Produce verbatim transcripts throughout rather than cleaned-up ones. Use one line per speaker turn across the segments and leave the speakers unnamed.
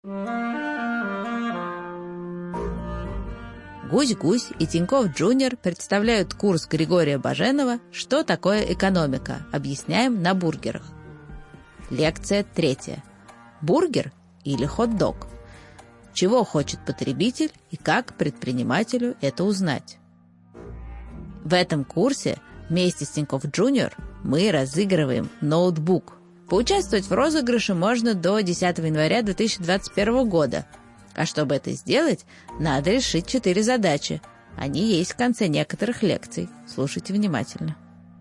Гусь-Гусь и Тинькофф Джуниор представляют курс Григория Баженова «Что такое экономика?» Объясняем на бургерах. Лекция третья. Бургер или хот-дог? Чего хочет потребитель и как предпринимателю это узнать? В этом курсе вместе с Тинькофф Джуниор мы разыгрываем ноутбук. Поучаствовать в розыгрыше можно до десятого января две тысячи двадцать первого года. А чтобы это сделать, надо решить четыре задачи. Они есть в конце некоторых лекций. Слушайте внимательно.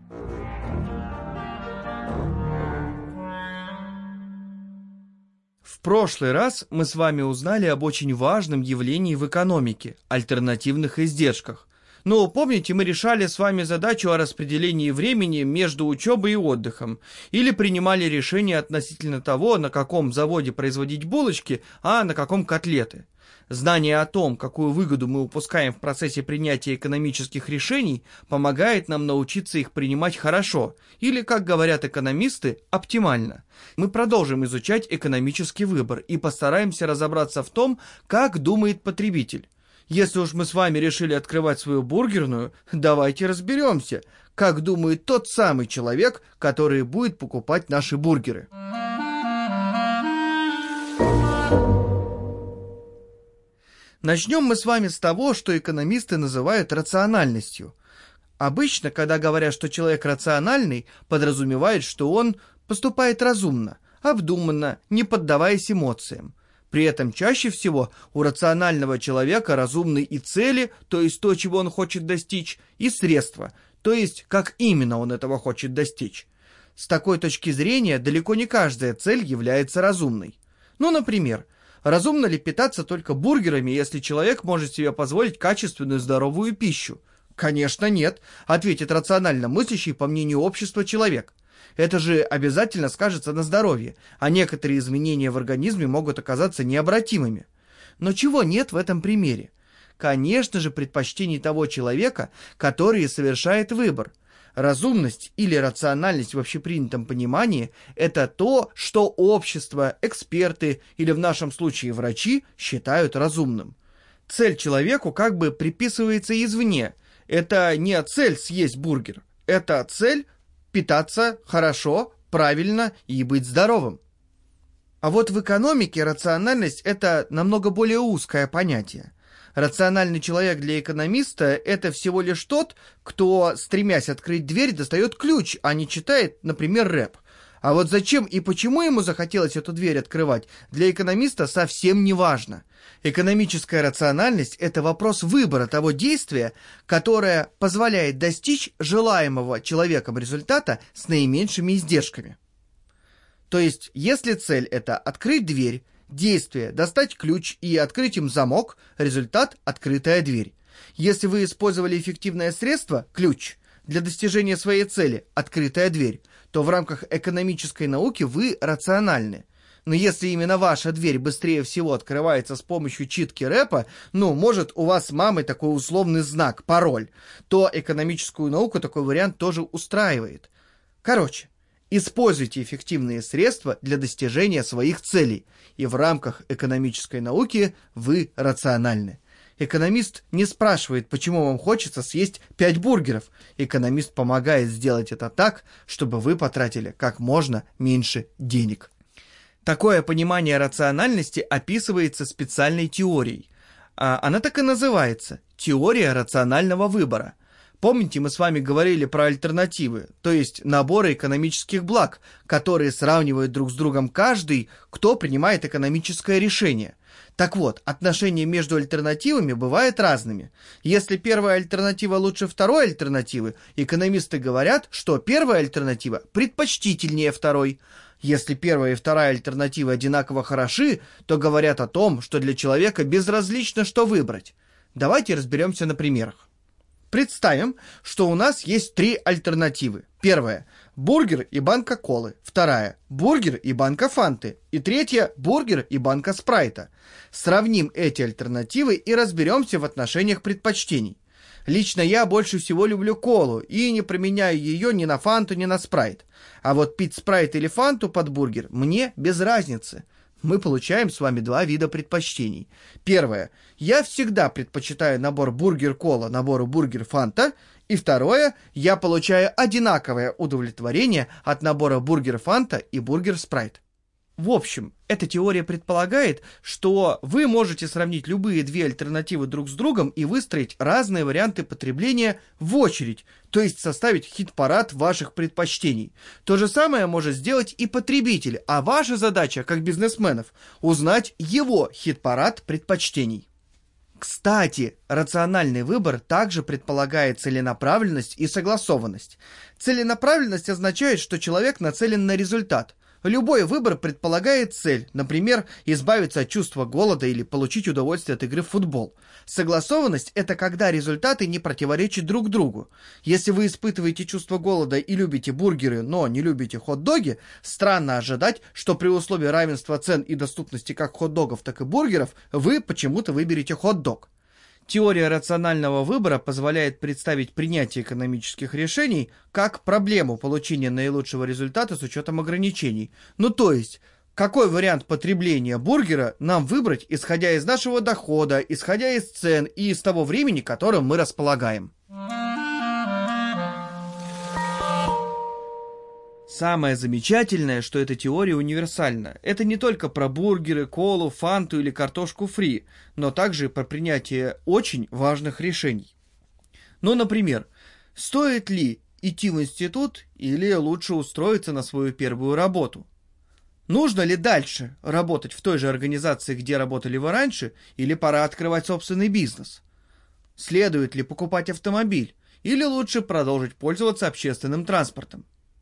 В прошлый раз мы с вами узнали об очень важном явлении в экономике – альтернативных издержках. Но помните, мы решали с вами задачу о распределении времени между учебой и отдыхом, или принимали решение относительно того, на каком заводе производить булочки, а на каком котлеты. Знание о том, какую выгоду мы упускаем в процессе принятия экономических решений, помогает нам научиться их принимать хорошо, или, как говорят экономисты, оптимально. Мы продолжим изучать экономический выбор и постараемся разобраться в том, как думает потребитель. Если уж мы с вами решили открывать свою бургерную, давайте разберемся, как думает тот самый человек, который будет покупать наши бургеры. Начнем мы с вами с того, что экономисты называют рациональностью. Обычно, когда говорят, что человек рациональный, подразумевает, что он поступает разумно, обдуманно, не поддаваясь эмоциям. При этом чаще всего у рационального человека разумны и цели, то есть то, чего он хочет достичь, и средства, то есть как именно он этого хочет достичь. С такой точки зрения далеко не каждая цель является разумной. Ну, например, разумно ли питаться только бургерами, если человек может себе позволить качественную здоровую пищу? Конечно, нет, ответит рационально мыслящий, по мнению общества, человек. Это же обязательно скажется на здоровье, а некоторые изменения в организме могут оказаться необратимыми. Но чего нет в этом примере? Конечно же, предпочтений того человека, который совершает выбор. Разумность или рациональность в общепринятом понимании – это то, что общество, эксперты или в нашем случае врачи считают разумным. Цель человеку как бы приписывается извне. Это не цель съесть бургер, это цель питаться хорошо, правильно и быть здоровым. А вот в экономике рациональность – это намного более узкое понятие. Рациональный человек для экономиста – это всего лишь тот, кто, стремясь открыть дверь, достает ключ, а не читает, например, рэп. А вот зачем и почему ему захотелось эту дверь открывать, для экономиста совсем не важно. Экономическая рациональность – это вопрос выбора того действия, которое позволяет достичь желаемого человеком результата с наименьшими издержками. То есть, если цель – это открыть дверь, действие – достать ключ и открыть им замок, результат – открытая дверь. Если вы использовали эффективное средство – ключ, для достижения своей цели – открытая дверь, то в рамках экономической науки вы рациональны. Но если именно ваша дверь быстрее всего открывается с помощью читки рэпа, ну, может, у вас с мамой такой условный знак, пароль, то экономическую науку такой вариант тоже устраивает. Короче, используйте эффективные средства для достижения своих целей, и в рамках экономической науки вы рациональны. Экономист не спрашивает, почему вам хочется съесть пять бургеров. Экономист помогает сделать это так, чтобы вы потратили как можно меньше денег. Такое понимание рациональности описывается специальной теорией. А она так и называется – теория рационального выбора. Помните, мы с вами говорили про альтернативы, то есть наборы экономических благ, которые сравнивают друг с другом каждый, кто принимает экономическое решение. Так вот, отношения между альтернативами бывают разными. Если первая альтернатива лучше второй альтернативы, экономисты говорят, что первая альтернатива предпочтительнее второй. Если первая и вторая альтернативы одинаково хороши, то говорят о том, что для человека безразлично, что выбрать. Давайте разберемся на примерах. Представим, что у нас есть три альтернативы. Первая – бургер и банка колы. Вторая – бургер и банка фанты. И третья – бургер и банка спрайта. Сравним эти альтернативы и разберемся в отношениях предпочтений. Лично я больше всего люблю колу и не променяю ее ни на фанту, ни на спрайт. А вот пить спрайт или фанту под бургер мне без разницы. Мы получаем с вами два вида предпочтений. Первое. Я всегда предпочитаю набор бургер-кола набору бургер-фанта. И второе. Я получаю одинаковое удовлетворение от набора бургер-фанта и бургер-спрайт. В общем, эта теория предполагает, что вы можете сравнить любые две альтернативы друг с другом и выстроить разные варианты потребления в очередь, то есть составить хит-парад ваших предпочтений. То же самое может сделать и потребитель, а ваша задача, как бизнесменов, узнать его хит-парад предпочтений. Кстати, рациональный выбор также предполагает целенаправленность и согласованность. Целенаправленность означает, что человек нацелен на результат. Любой выбор предполагает цель, например, избавиться от чувства голода или получить удовольствие от игры в футбол. Согласованность – это когда результаты не противоречат друг другу. Если вы испытываете чувство голода и любите бургеры, но не любите хот-доги, странно ожидать, что при условии равенства цен и доступности как хот-догов, так и бургеров вы почему-то выберете хот-дог. Теория рационального выбора позволяет представить принятие экономических решений как проблему получения наилучшего результата с учетом ограничений. Ну то есть, какой вариант потребления бургера нам выбрать, исходя из нашего дохода, исходя из цен и из того времени, которым мы располагаем. Самое замечательное, что эта теория универсальна. Это не только про бургеры, колу, фанту или картошку фри, но также и про принятие очень важных решений. Ну, например, стоит ли идти в институт или лучше устроиться на свою первую работу? Нужно ли дальше работать в той же организации, где работали вы раньше, или пора открывать собственный бизнес? Следует ли покупать автомобиль, или лучше продолжить пользоваться общественным транспортом?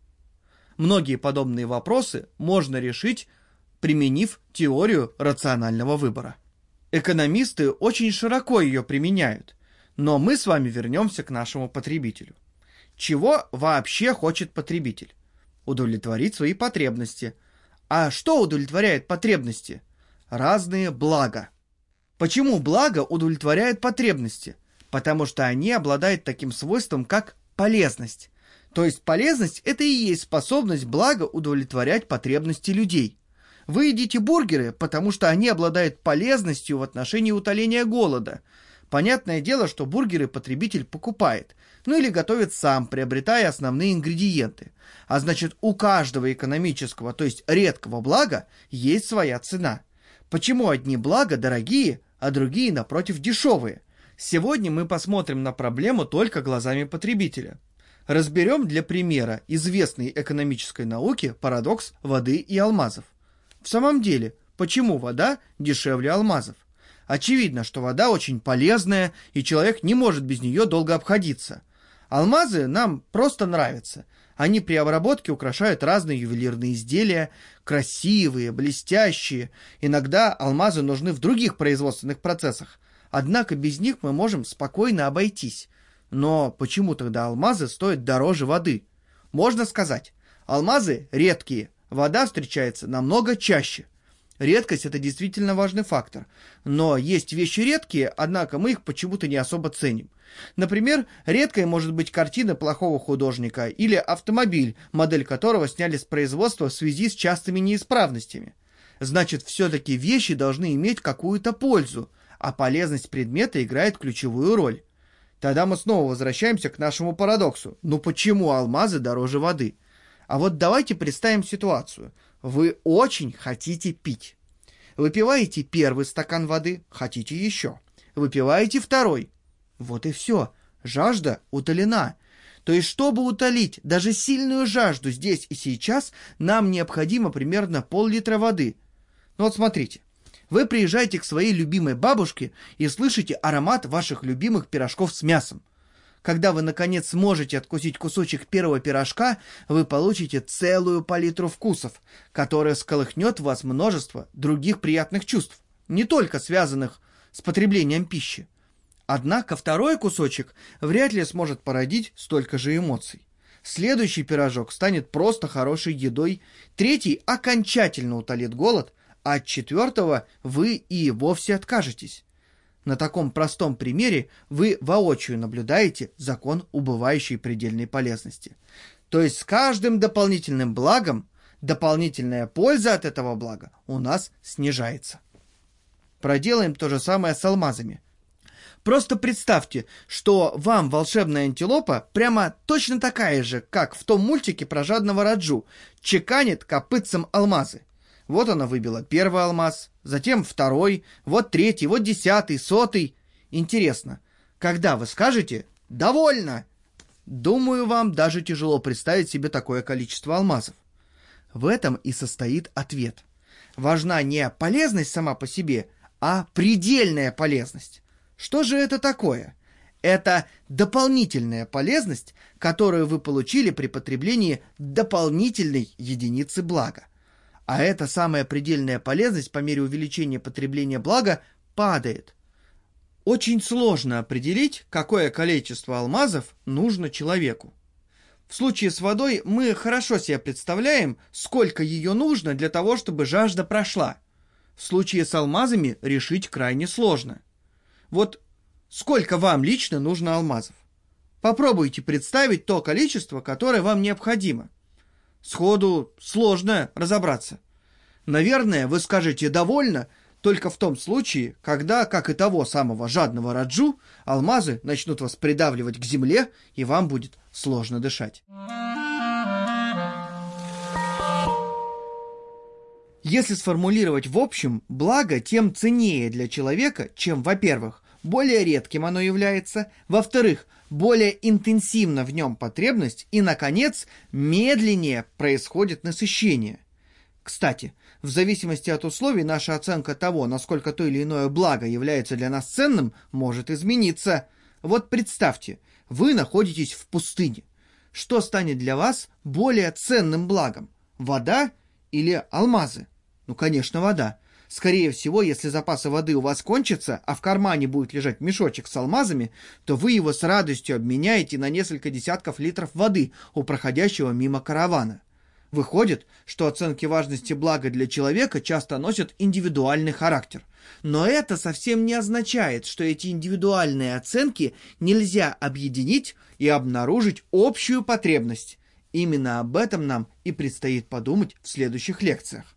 Многие подобные вопросы можно решить, применив теорию рационального выбора. Экономисты очень широко ее применяют, но мы с вами вернемся к нашему потребителю. Чего вообще хочет потребитель? Удовлетворить свои потребности. А что удовлетворяет потребности? Разные блага. Почему благо удовлетворяет потребности? Потому что они обладают таким свойством, как полезность. То есть полезность – это и есть способность блага удовлетворять потребности людей. Вы едите бургеры, потому что они обладают полезностью в отношении утоления голода. Понятное дело, что бургеры потребитель покупает, ну или готовит сам, приобретая основные ингредиенты. А значит, у каждого экономического, то есть редкого блага, есть своя цена. Почему одни блага дорогие, а другие, напротив, дешевые? Сегодня мы посмотрим на проблему только глазами потребителя. Разберем для примера известной экономической науки парадокс воды и алмазов. В самом деле, почему вода дешевле алмазов? Очевидно, что вода очень полезная, и человек не может без нее долго обходиться. Алмазы нам просто нравятся. Они при обработке украшают разные ювелирные изделия, красивые, блестящие. Иногда алмазы нужны в других производственных процессах. Однако без них мы можем спокойно обойтись. Но почему тогда алмазы стоят дороже воды? Можно сказать, алмазы редкие, вода встречается намного чаще. Редкость – это действительно важный фактор. Но есть вещи редкие, однако мы их почему-то не особо ценим. Например, редкой может быть картина плохого художника или автомобиль, модель которого сняли с производства в связи с частыми неисправностями. Значит, все-таки вещи должны иметь какую-то пользу, а полезность предмета играет ключевую роль. Тогда мы снова возвращаемся к нашему парадоксу. Ну почему алмазы дороже воды? А вот давайте представим ситуацию. Вы очень хотите пить. Выпиваете первый стакан воды, хотите еще. Выпиваете второй. Вот и все. Жажда утолена. То есть, чтобы утолить даже сильную жажду здесь и сейчас, нам необходимо примерно пол-литра воды. Ну вот смотрите. Вы приезжаете к своей любимой бабушке и слышите аромат ваших любимых пирожков с мясом. Когда вы, наконец, сможете откусить кусочек первого пирожка, вы получите целую палитру вкусов, которая всколыхнет в вас множество других приятных чувств, не только связанных с потреблением пищи. Однако второй кусочек вряд ли сможет породить столько же эмоций. Следующий пирожок станет просто хорошей едой, третий окончательно утолит голод, а от четвертого вы и вовсе откажетесь. На таком простом примере вы воочию наблюдаете закон убывающей предельной полезности. То есть с каждым дополнительным благом дополнительная польза от этого блага у нас снижается. Проделаем то же самое с алмазами. Просто представьте, что вам волшебная антилопа прямо точно такая же, как в том мультике про жадного Раджу, чеканит копытцем алмазы. Вот она выбила первый алмаз, затем второй, вот третий, вот десятый, сотый. Интересно, когда вы скажете «довольно»? Думаю, вам даже тяжело представить себе такое количество алмазов. В этом и состоит ответ. Важна не полезность сама по себе, а предельная полезность. Что же это такое? Это дополнительная полезность, которую вы получили при потреблении дополнительной единицы блага. А эта самая предельная полезность по мере увеличения потребления блага падает. Очень сложно определить, какое количество алмазов нужно человеку. В случае с водой мы хорошо себе представляем, сколько ее нужно для того, чтобы жажда прошла. В случае с алмазами решить крайне сложно. Вот сколько вам лично нужно алмазов? Попробуйте представить то количество, которое вам необходимо. Сходу сложно разобраться. Наверное, вы скажете «довольно» только в том случае, когда, как и того самого жадного Раджу, алмазы начнут вас придавливать к земле, и вам будет сложно дышать. Если сформулировать в общем, благо тем ценнее для человека, чем, во-первых, более редким оно является, во-вторых, более интенсивна в нем потребность и, наконец, медленнее происходит насыщение. Кстати, в зависимости от условий наша оценка того, насколько то или иное благо является для нас ценным, может измениться. Вот представьте, вы находитесь в пустыне. Что станет для вас более ценным благом? Вода или алмазы? Ну, конечно, вода. Скорее всего, если запасы воды у вас кончатся, а в кармане будет лежать мешочек с алмазами, то вы его с радостью обменяете на несколько десятков литров воды у проходящего мимо каравана. Выходит, что оценки важности блага для человека часто носят индивидуальный характер. Но это совсем не означает, что эти индивидуальные оценки нельзя объединить и обнаружить общую потребность. Именно об этом нам и предстоит подумать в следующих лекциях.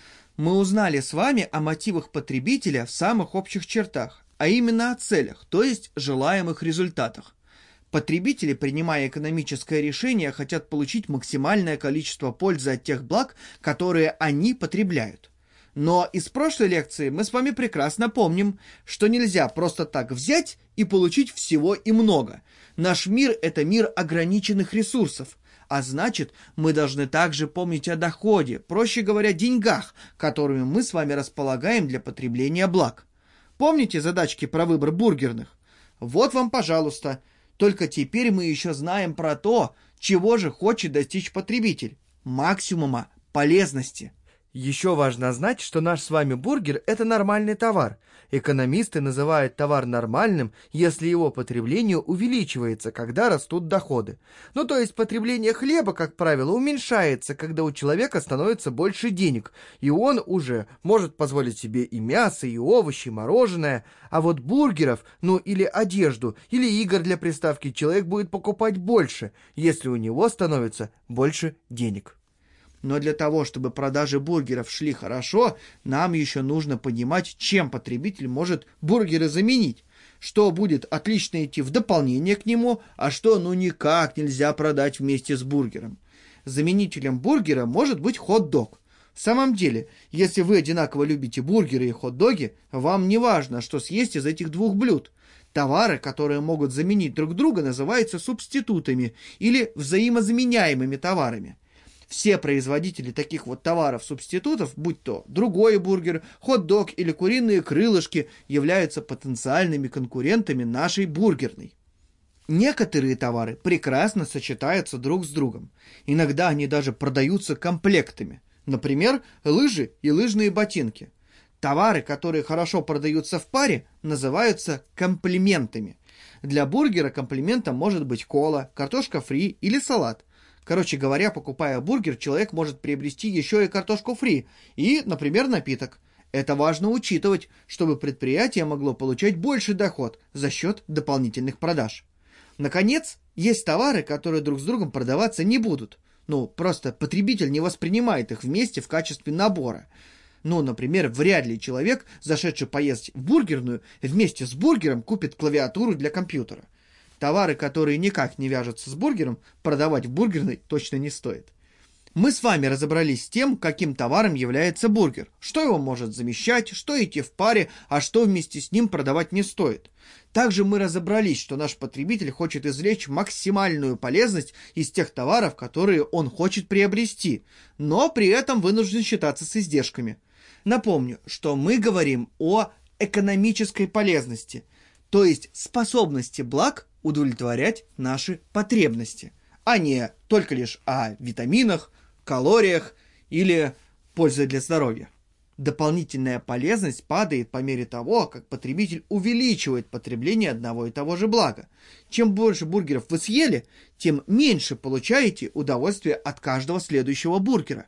Мы узнали с вами о мотивах потребителя в самых общих чертах, а именно о целях, то есть желаемых результатах. Потребители, принимая экономическое решение, хотят получить максимальное количество пользы от тех благ, которые они потребляют. Но из прошлой лекции мы с вами прекрасно помним, что нельзя просто так взять и получить всего и много. Наш мир – это мир ограниченных ресурсов, а значит, мы должны также помнить о доходе, проще говоря, деньгах, которыми мы с вами располагаем для потребления благ. Помните задачки про выбор бургерных? Вот вам, пожалуйста. Только теперь мы еще знаем про то, чего же хочет достичь потребитель – максимума полезности.
Еще важно знать, что наш с вами бургер – это нормальный товар. Экономисты называют товар нормальным, если его потребление увеличивается, когда растут доходы. Ну, то есть потребление хлеба, как правило, уменьшается, когда у человека становится больше денег, и он уже может позволить себе и мясо, и овощи, и мороженое. А вот бургеров, ну или одежду, или игр для приставки человек будет покупать больше, если у него становится больше денег.
Но для того, чтобы продажи бургеров шли хорошо, нам еще нужно понимать, чем потребитель может бургеры заменить. Что будет отлично идти в дополнение к нему, а что ну никак нельзя продать вместе с бургером. Заменителем бургера может быть хот-дог. В самом деле, если вы одинаково любите бургеры и хот-доги, вам не важно, что съесть из этих двух блюд. Товары, которые могут заменить друг друга, называются субститутами или взаимозаменяемыми товарами. Все производители таких вот товаров-субститутов, будь то другой бургер, хот-дог или куриные крылышки, являются потенциальными конкурентами нашей бургерной. Некоторые товары прекрасно сочетаются друг с другом. Иногда они даже продаются комплектами. Например, лыжи и лыжные ботинки. Товары, которые хорошо продаются в паре, называются комплиментами. Для бургера комплиментом может быть кола, картошка фри или салат. Короче говоря, покупая бургер, человек может приобрести еще и картошку фри и, например, напиток. Это важно учитывать, чтобы предприятие могло получать больший доход за счет дополнительных продаж. Наконец, есть товары, которые друг с другом продаваться не будут. Ну, просто потребитель не воспринимает их вместе в качестве набора. Ну, например, вряд ли человек, зашедший поесть в бургерную, вместе с бургером купит клавиатуру для компьютера. Товары, которые никак не вяжутся с бургером, продавать в бургерной точно не стоит. Мы с вами разобрались с тем, каким товаром является бургер, что его может замещать, что идти в паре, а что вместе с ним продавать не стоит. Также мы разобрались, что наш потребитель хочет извлечь максимальную полезность из тех товаров, которые он хочет приобрести, но при этом вынужден считаться с издержками. Напомню, что мы говорим о экономической полезности, то есть способности благ удовлетворять наши потребности, а не только лишь о витаминах, калориях или пользе для здоровья. Дополнительная полезность падает по мере того, как потребитель увеличивает потребление одного и того же блага. Чем больше бургеров вы съели, тем меньше получаете удовольствия от каждого следующего бургера.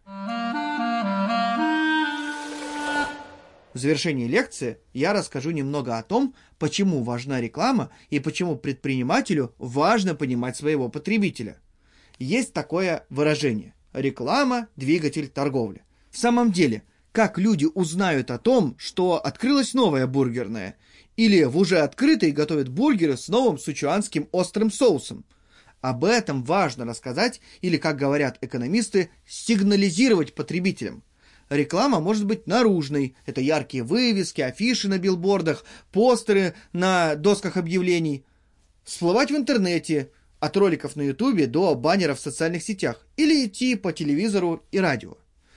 В завершении лекции я расскажу немного о том, почему важна реклама и почему предпринимателю важно понимать своего потребителя. Есть такое выражение: реклама – двигатель торговли. В самом деле, как люди узнают о том, что открылась новая бургерная, или в уже открытой готовят бургеры с новым сычуанским острым соусом? Об этом важно рассказать или, как говорят экономисты, сигнализировать потребителям. Реклама может быть наружной. Это яркие вывески, афиши на билбордах, постеры на досках объявлений. Всплывать в интернете, от роликов на ютубе до баннеров в социальных сетях, или идти по телевизору и радио.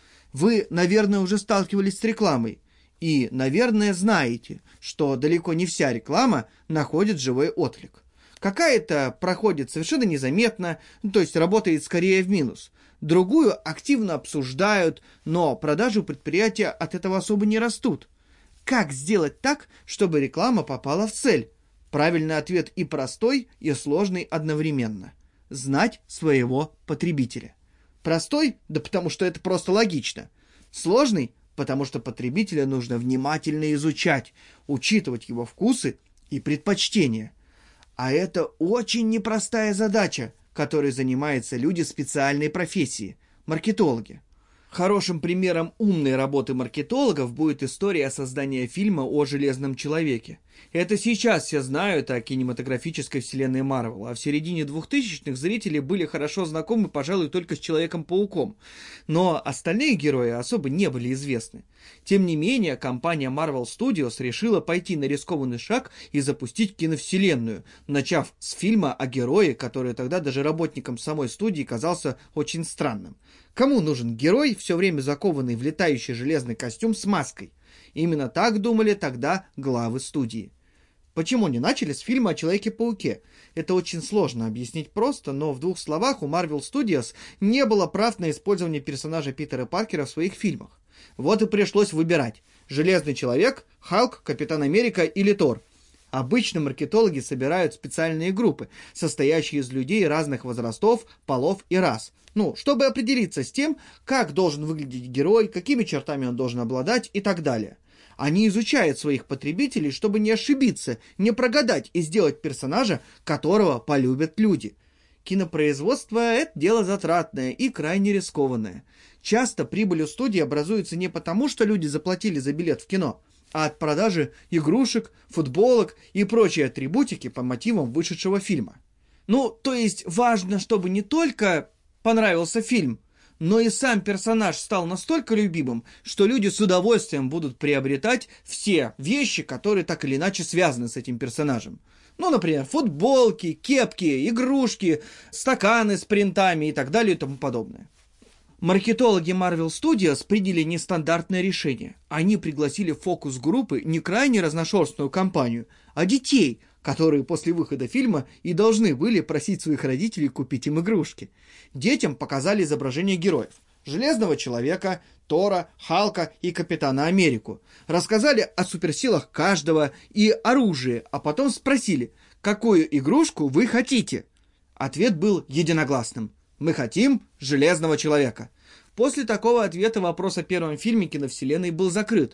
Вы, наверное, уже сталкивались с рекламой и, наверное, знаете, что далеко не вся реклама находит живой отклик. Какая-то проходит совершенно незаметно, то есть работает скорее в минус. Другую активно обсуждают, но продажи у предприятия от этого особо не растут. Как сделать так, чтобы реклама попала в цель? Правильный ответ и простой, и сложный одновременно. Знать своего потребителя. Простой? Да потому что это просто логично. Сложный? Потому что потребителя нужно внимательно изучать, учитывать его вкусы и предпочтения. А это очень непростая задача, которой занимаются люди специальной профессии – маркетологи. Хорошим примером умной работы маркетологов будет история создания фильма о Железном человеке. Это сейчас все знают о кинематографической вселенной Марвел, а в середине двухтысячных зрители были хорошо знакомы, пожалуй, только с Человеком-пауком. Но остальные герои особо не были известны. Тем не менее, компания Marvel Studios решила пойти на рискованный шаг и запустить киновселенную, начав с фильма о герое, который тогда даже работникам самой студии казался очень странным. Кому нужен герой, все время закованный в летающий железный костюм с маской? Именно так думали тогда главы студии. Почему не начали с фильма о Человеке-пауке? Это очень сложно объяснить просто, но в двух словах у Marvel Studios не было прав на использование персонажа Питера Паркера в своих фильмах. Вот и пришлось выбирать: Железный Человек, Халк, Капитан Америка или Тор. Обычно маркетологи собирают специальные группы, состоящие из людей разных возрастов, полов и рас. Ну, чтобы определиться с тем, как должен выглядеть герой, какими чертами он должен обладать и так далее. Они изучают своих потребителей, чтобы не ошибиться, не прогадать и сделать персонажа, которого полюбят люди. Кинопроизводство – это дело затратное и крайне рискованное. Часто прибыль у студии образуется не потому, что люди заплатили за билет в кино, а от продажи игрушек, футболок и прочей атрибутики по мотивам вышедшего фильма. Ну, то есть важно, чтобы не только понравился фильм, но и сам персонаж стал настолько любимым, что люди с удовольствием будут приобретать все вещи, которые так или иначе связаны с этим персонажем. Ну, например, футболки, кепки, игрушки, стаканы с принтами и так далее и тому подобное. Маркетологи Marvel Studios приняли нестандартное решение. Они пригласили в фокус группы не крайне разношерстную компанию, а детей, которые после выхода фильма и должны были просить своих родителей купить им игрушки. Детям показали изображения героев: Железного Человека, Тора, Халка и Капитана Америку. Рассказали о суперсилах каждого и оружии, а потом спросили, какую игрушку вы хотите. Ответ был единогласным: мы хотим Железного Человека. После такого ответа вопрос о первом фильме киновселенной был закрыт.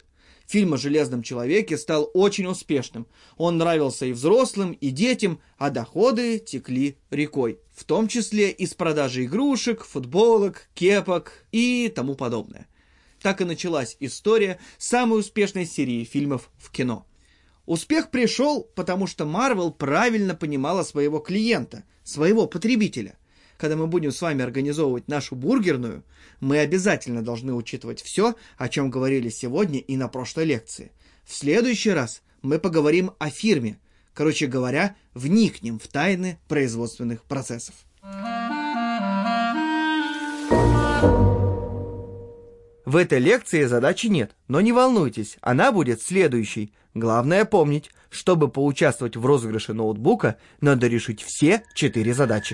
Фильм о Железном человеке стал очень успешным. Он нравился и взрослым, и детям, а доходы текли рекой. В том числе из продажи игрушек, футболок, кепок и тому подобное. Так и началась история самой успешной серии фильмов в кино. Успех пришел, потому что Marvel правильно понимала своего клиента, своего потребителя. Когда мы будем с вами организовывать нашу бургерную, мы обязательно должны учитывать все, о чем говорили сегодня и на прошлой лекции. В следующий раз мы поговорим о фирме. Короче говоря, вникнем в тайны производственных процессов.
В этой лекции задачи нет, но не волнуйтесь, она будет следующей. Главное помнить, чтобы поучаствовать в розыгрыше ноутбука, надо решить все четыре задачи.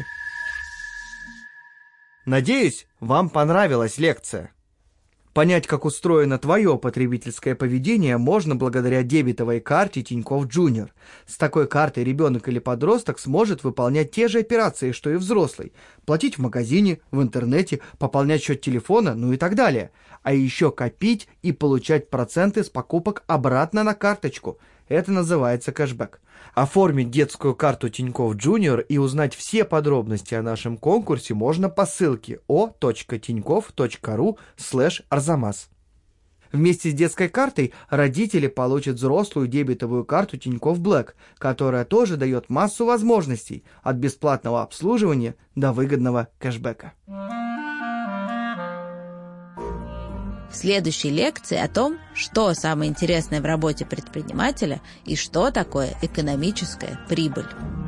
Надеюсь, вам понравилась лекция. Понять, как устроено твое потребительское поведение, можно благодаря дебетовой карте Тинькофф Junior. С такой картой ребенок или подросток сможет выполнять те же операции, что и взрослый. Платить в магазине, в интернете, пополнять счет телефона, ну и так далее. А еще копить и получать проценты с покупок обратно на карточку. Это называется кэшбэк. Оформить детскую карту Тинькофф Junior и узнать все подробности о нашем конкурсе можно по ссылке о точка тинькофф точка ру слэш арзамас. Вместе с детской картой родители получат взрослую дебетовую карту Тинькофф Black, которая тоже дает массу возможностей от бесплатного обслуживания до выгодного кэшбэка.
В следующей лекции о том, что самое интересное в работе предпринимателя и что такое экономическая прибыль.